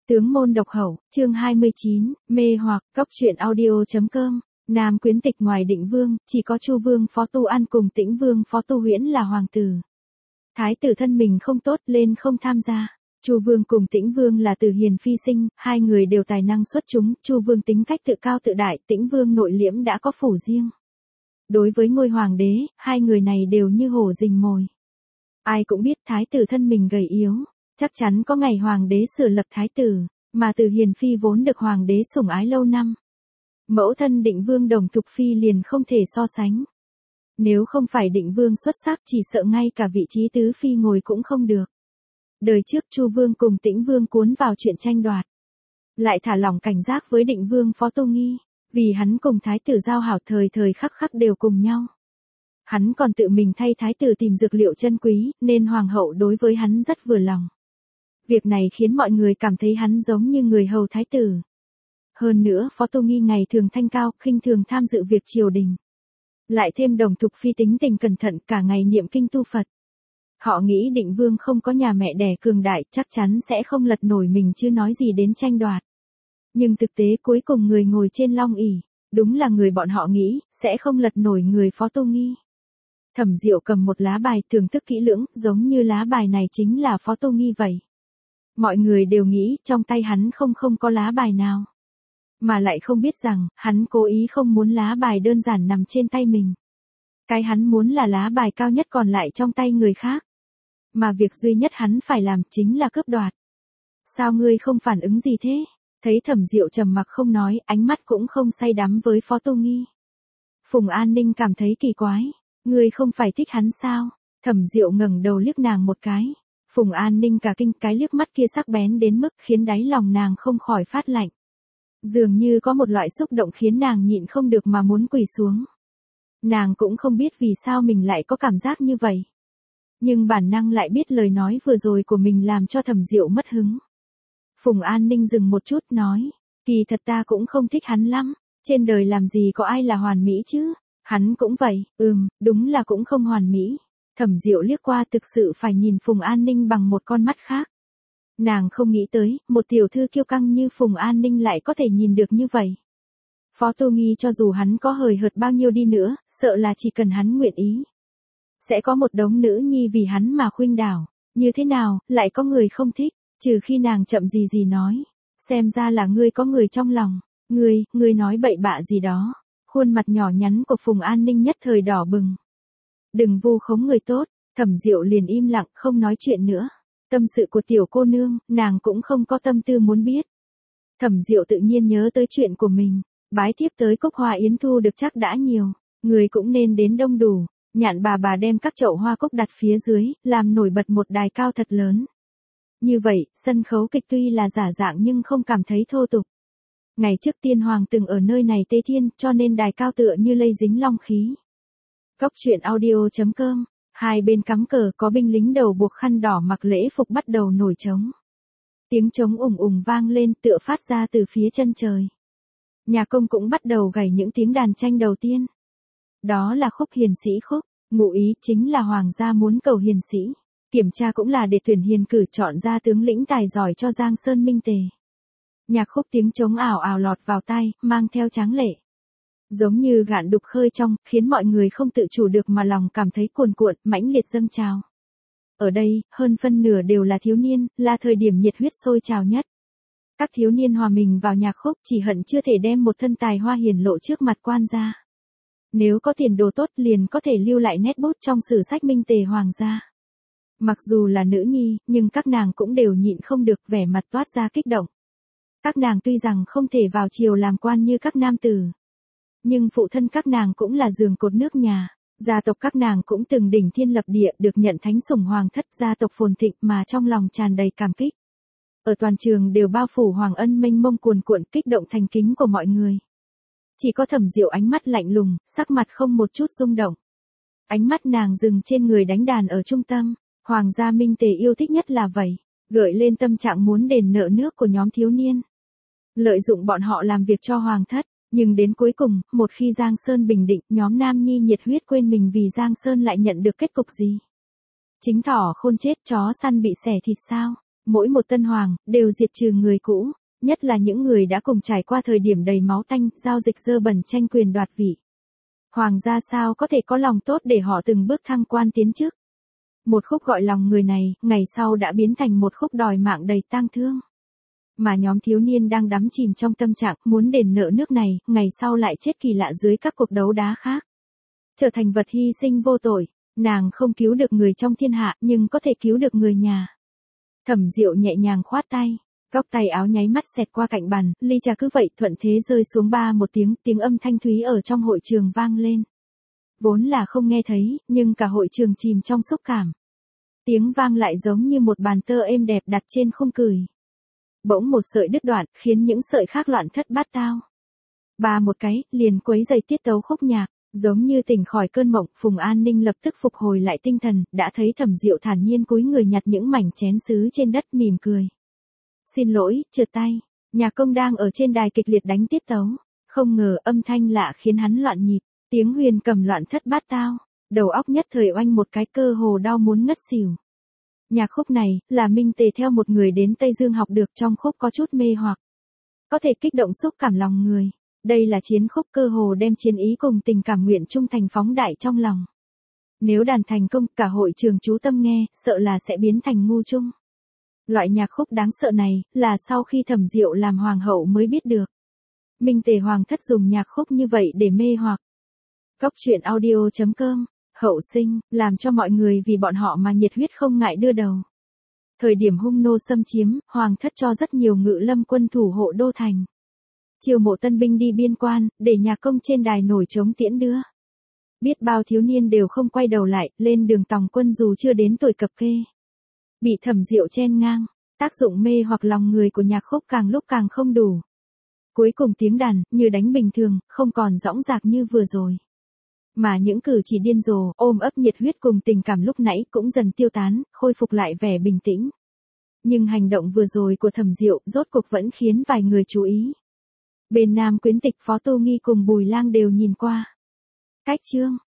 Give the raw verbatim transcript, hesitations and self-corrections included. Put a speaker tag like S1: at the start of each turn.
S1: Tướng môn độc hậu, chương hai mươi chín, mê hoặc, cóc truyện audio.com. Nam quyến tịch ngoài Định Vương, chỉ có Chu Vương Phó Tu An cùng Tĩnh Vương Phó Tu Huyễn là hoàng tử. Thái tử thân mình không tốt lên không tham gia. Chu Vương cùng Tĩnh Vương là từ hiền phi sinh, hai người đều tài năng xuất chúng, Chu Vương tính cách tự cao tự đại, Tĩnh Vương nội liễm đã có phủ riêng. Đối với ngôi hoàng đế, hai người này đều như hổ rình mồi. Ai cũng biết thái tử thân mình gầy yếu, chắc chắn có ngày hoàng đế sửa lập thái tử, mà từ hiền phi vốn được hoàng đế sủng ái lâu năm. Mẫu thân Định Vương Đồng Thục Phi liền không thể so sánh. Nếu không phải Định Vương xuất sắc chỉ sợ ngay cả vị trí tứ phi ngồi cũng không được. Đời trước Chu Vương cùng Tĩnh Vương cuốn vào chuyện tranh đoạt. Lại thả lỏng cảnh giác với Định Vương Phó Tu Nghi, vì hắn cùng thái tử giao hảo thời thời khắc khắc đều cùng nhau. Hắn còn tự mình thay thái tử tìm dược liệu chân quý, nên hoàng hậu đối với hắn rất vừa lòng. Việc này khiến mọi người cảm thấy hắn giống như người hầu thái tử. Hơn nữa Phó Tu Nghi ngày thường thanh cao, khinh thường tham dự việc triều đình. Lại thêm Đồng Thục Phi tính tình cẩn thận cả ngày niệm kinh tu Phật. Họ nghĩ Định Vương không có nhà mẹ đẻ cường đại chắc chắn sẽ không lật nổi mình chứ nói gì đến tranh đoạt. Nhưng thực tế cuối cùng người ngồi trên long ỷ, đúng là người bọn họ nghĩ, sẽ không lật nổi người Phó Tu Nghi. Thẩm Diệu cầm một lá bài thưởng thức kỹ lưỡng, giống như lá bài này chính là Phó Tu Nghi vậy. Mọi người đều nghĩ trong tay hắn không không có lá bài nào. Mà lại không biết rằng, hắn cố ý không muốn lá bài đơn giản nằm trên tay mình. Cái hắn muốn là lá bài cao nhất còn lại trong tay người khác. Mà việc duy nhất hắn phải làm chính là cướp đoạt. Sao ngươi không phản ứng gì thế? Thấy Thẩm Diệu trầm mặc không nói, ánh mắt cũng không say đắm với Phó Tu Nghi. Phùng An Ninh cảm thấy kỳ quái. Ngươi không phải thích hắn sao? Thẩm Diệu ngẩng đầu liếc nàng một cái. Phùng An Ninh cả kinh, cái liếc mắt kia sắc bén đến mức khiến đáy lòng nàng không khỏi phát lạnh. Dường như có một loại xúc động khiến nàng nhịn không được mà muốn quỳ xuống. Nàng cũng không biết vì sao mình lại có cảm giác như vậy. Nhưng bản năng lại biết lời nói vừa rồi của mình làm cho Thẩm Diệu mất hứng. Phùng An Ninh dừng một chút nói, kỳ thật ta cũng không thích hắn lắm, trên đời làm gì có ai là hoàn mỹ chứ, hắn cũng vậy, ừm, đúng là cũng không hoàn mỹ. Thẩm Diệu liếc qua thực sự phải nhìn Phùng An Ninh bằng một con mắt khác. Nàng không nghĩ tới, một tiểu thư kiêu căng như Phùng An Ninh lại có thể nhìn được như vậy. Phó Tu Nghi cho dù hắn có hời hợt bao nhiêu đi nữa, sợ là chỉ cần hắn nguyện ý. Sẽ có một đống nữ nhi vì hắn mà khuynh đảo, như thế nào, lại có người không thích, trừ khi nàng chậm gì gì nói. Xem ra là ngươi có người trong lòng, ngươi, ngươi nói bậy bạ gì đó. Khuôn mặt nhỏ nhắn của Phùng An Ninh nhất thời đỏ bừng. Đừng vu khống người tốt, Thẩm Diệu liền im lặng không nói chuyện nữa. Tâm sự của tiểu cô nương, nàng cũng không có tâm tư muốn biết. Thẩm Diệu tự nhiên nhớ tới chuyện của mình, bái tiếp tới Cúc Hoa Yến thu được chắc đã nhiều, người cũng nên đến đông đủ. Nhạn bà bà đem các chậu hoa cúc đặt phía dưới, làm nổi bật một đài cao thật lớn. Như vậy, sân khấu kịch tuy là giả dạng nhưng không cảm thấy thô tục. Ngày trước tiên hoàng từng ở nơi này tế thiên, cho nên đài cao tựa như lây dính long khí. Cóc truyện audio.com. Hai bên cắm cờ có binh lính đầu buộc khăn đỏ mặc lễ phục bắt đầu nổi trống. Tiếng trống ùng ùng vang lên tựa phát ra từ phía chân trời. Nhà công cũng bắt đầu gảy những tiếng đàn tranh đầu tiên. Đó là khúc hiền sĩ khúc, ngụ ý chính là hoàng gia muốn cầu hiền sĩ. Kiểm tra cũng là để tuyển hiền cử chọn ra tướng lĩnh tài giỏi cho Giang Sơn Minh Tề. Nhạc khúc tiếng trống ảo ảo lọt vào tai, mang theo tráng lệ. Giống như gạn đục khơi trong, khiến mọi người không tự chủ được mà lòng cảm thấy cuồn cuộn, mãnh liệt dâng trào. Ở đây, hơn phân nửa đều là thiếu niên, là thời điểm nhiệt huyết sôi trào nhất. Các thiếu niên hòa mình vào nhạc khúc chỉ hận chưa thể đem một thân tài hoa hiển lộ trước mặt quan gia. Nếu có tiền đồ tốt liền có thể lưu lại nét bút trong sử sách Minh Tề hoàng gia. Mặc dù là nữ nhi, nhưng các nàng cũng đều nhịn không được vẻ mặt toát ra kích động. Các nàng tuy rằng không thể vào triều làm quan như các nam tử. Nhưng phụ thân các nàng cũng là giường cột nước nhà, gia tộc các nàng cũng từng đỉnh thiên lập địa được nhận thánh sủng hoàng thất gia tộc phồn thịnh mà trong lòng tràn đầy cảm kích. Ở toàn trường đều bao phủ hoàng ân mênh mông cuồn cuộn kích động thành kính của mọi người. Chỉ có Thẩm Diệu ánh mắt lạnh lùng, sắc mặt không một chút rung động. Ánh mắt nàng dừng trên người đánh đàn ở trung tâm, hoàng gia Minh Tề yêu thích nhất là vậy, gợi lên tâm trạng muốn đền nợ nước của nhóm thiếu niên. Lợi dụng bọn họ làm việc cho hoàng thất. Nhưng đến cuối cùng, một khi Giang Sơn bình định, nhóm nam nhi nhiệt huyết quên mình vì Giang Sơn lại nhận được kết cục gì? Chính thỏ khôn chết chó săn bị xẻ thịt sao? mỗi một tân hoàng, đều diệt trừ người cũ, nhất là những người đã cùng trải qua thời điểm đầy máu tanh, giao dịch dơ bẩn tranh quyền đoạt vị. Hoàng gia sao có thể có lòng tốt để họ từng bước thăng quan tiến chức. Một khúc gọi lòng người này, ngày sau đã biến thành một khúc đòi mạng đầy tang thương. Mà nhóm thiếu niên đang đắm chìm trong tâm trạng muốn đền nợ nước này, ngày sau lại chết kỳ lạ dưới các cuộc đấu đá khác. Trở thành vật hy sinh vô tội, nàng không cứu được người trong thiên hạ nhưng có thể cứu được người nhà. Thẩm Diệu nhẹ nhàng khoát tay, góc tay áo nháy mắt xẹt qua cạnh bàn, ly trà cứ vậy thuận thế rơi xuống ba một tiếng, tiếng âm thanh thúy ở trong hội trường vang lên. Vốn là không nghe thấy, nhưng cả hội trường chìm trong xúc cảm. Tiếng vang lại giống như một bàn tơ êm đẹp đặt trên khung cửi. Bỗng một sợi đứt đoạn, khiến những sợi khác loạn thất bát tao. Ba một cái, liền quấy dày tiết tấu khúc nhạc, giống như tỉnh khỏi cơn mộng, Phùng An Ninh lập tức phục hồi lại tinh thần, đã thấy Thẩm Diệu thản nhiên cúi người nhặt những mảnh chén sứ trên đất mỉm cười. Xin lỗi, trượt tay, nhạc công đang ở trên đài kịch liệt đánh tiết tấu, không ngờ âm thanh lạ khiến hắn loạn nhịp, tiếng huyền cầm loạn thất bát tao, đầu óc nhất thời oanh một cái cơ hồ đau muốn ngất xỉu. Nhạc khúc này, là Minh Tề theo một người đến Tây Dương học được, trong khúc có chút mê hoặc. Có thể kích động xúc cảm lòng người. Đây là chiến khúc cơ hồ đem chiến ý cùng tình cảm nguyện trung thành phóng đại trong lòng. Nếu đàn thành công, cả hội trường chú tâm nghe, sợ là sẽ biến thành ngu chung. Loại nhạc khúc đáng sợ này, là sau khi Thẩm Diệu làm hoàng hậu mới biết được. Minh Tề hoàng thất dùng nhạc khúc như vậy để mê hoặc. Cốc truyện audio chấm com, hậu sinh, làm cho mọi người vì bọn họ mà nhiệt huyết không ngại đưa đầu. Thời điểm hung nô xâm chiếm, hoàng thất cho rất nhiều ngự lâm quân thủ hộ đô thành. Chiêu mộ tân binh đi biên quan, để nhạc công trên đài nổi trống tiễn đưa. Biết bao thiếu niên đều không quay đầu lại, lên đường tòng quân dù chưa đến tuổi cập kê. Bị Thẩm Diệu chen ngang, tác dụng mê hoặc lòng người của nhạc khúc càng lúc càng không đủ. Cuối cùng tiếng đàn, như đánh bình thường, không còn dõng dạc như vừa rồi. Mà những cử chỉ điên rồ, ôm ấp nhiệt huyết cùng tình cảm lúc nãy cũng dần tiêu tán, khôi phục lại vẻ bình tĩnh. Nhưng hành động vừa rồi của Thẩm Diệu rốt cuộc vẫn khiến vài người chú ý. Bên nam quyến tịch Phó Tu Nghi cùng Bùi Lang đều nhìn qua. Cách chương,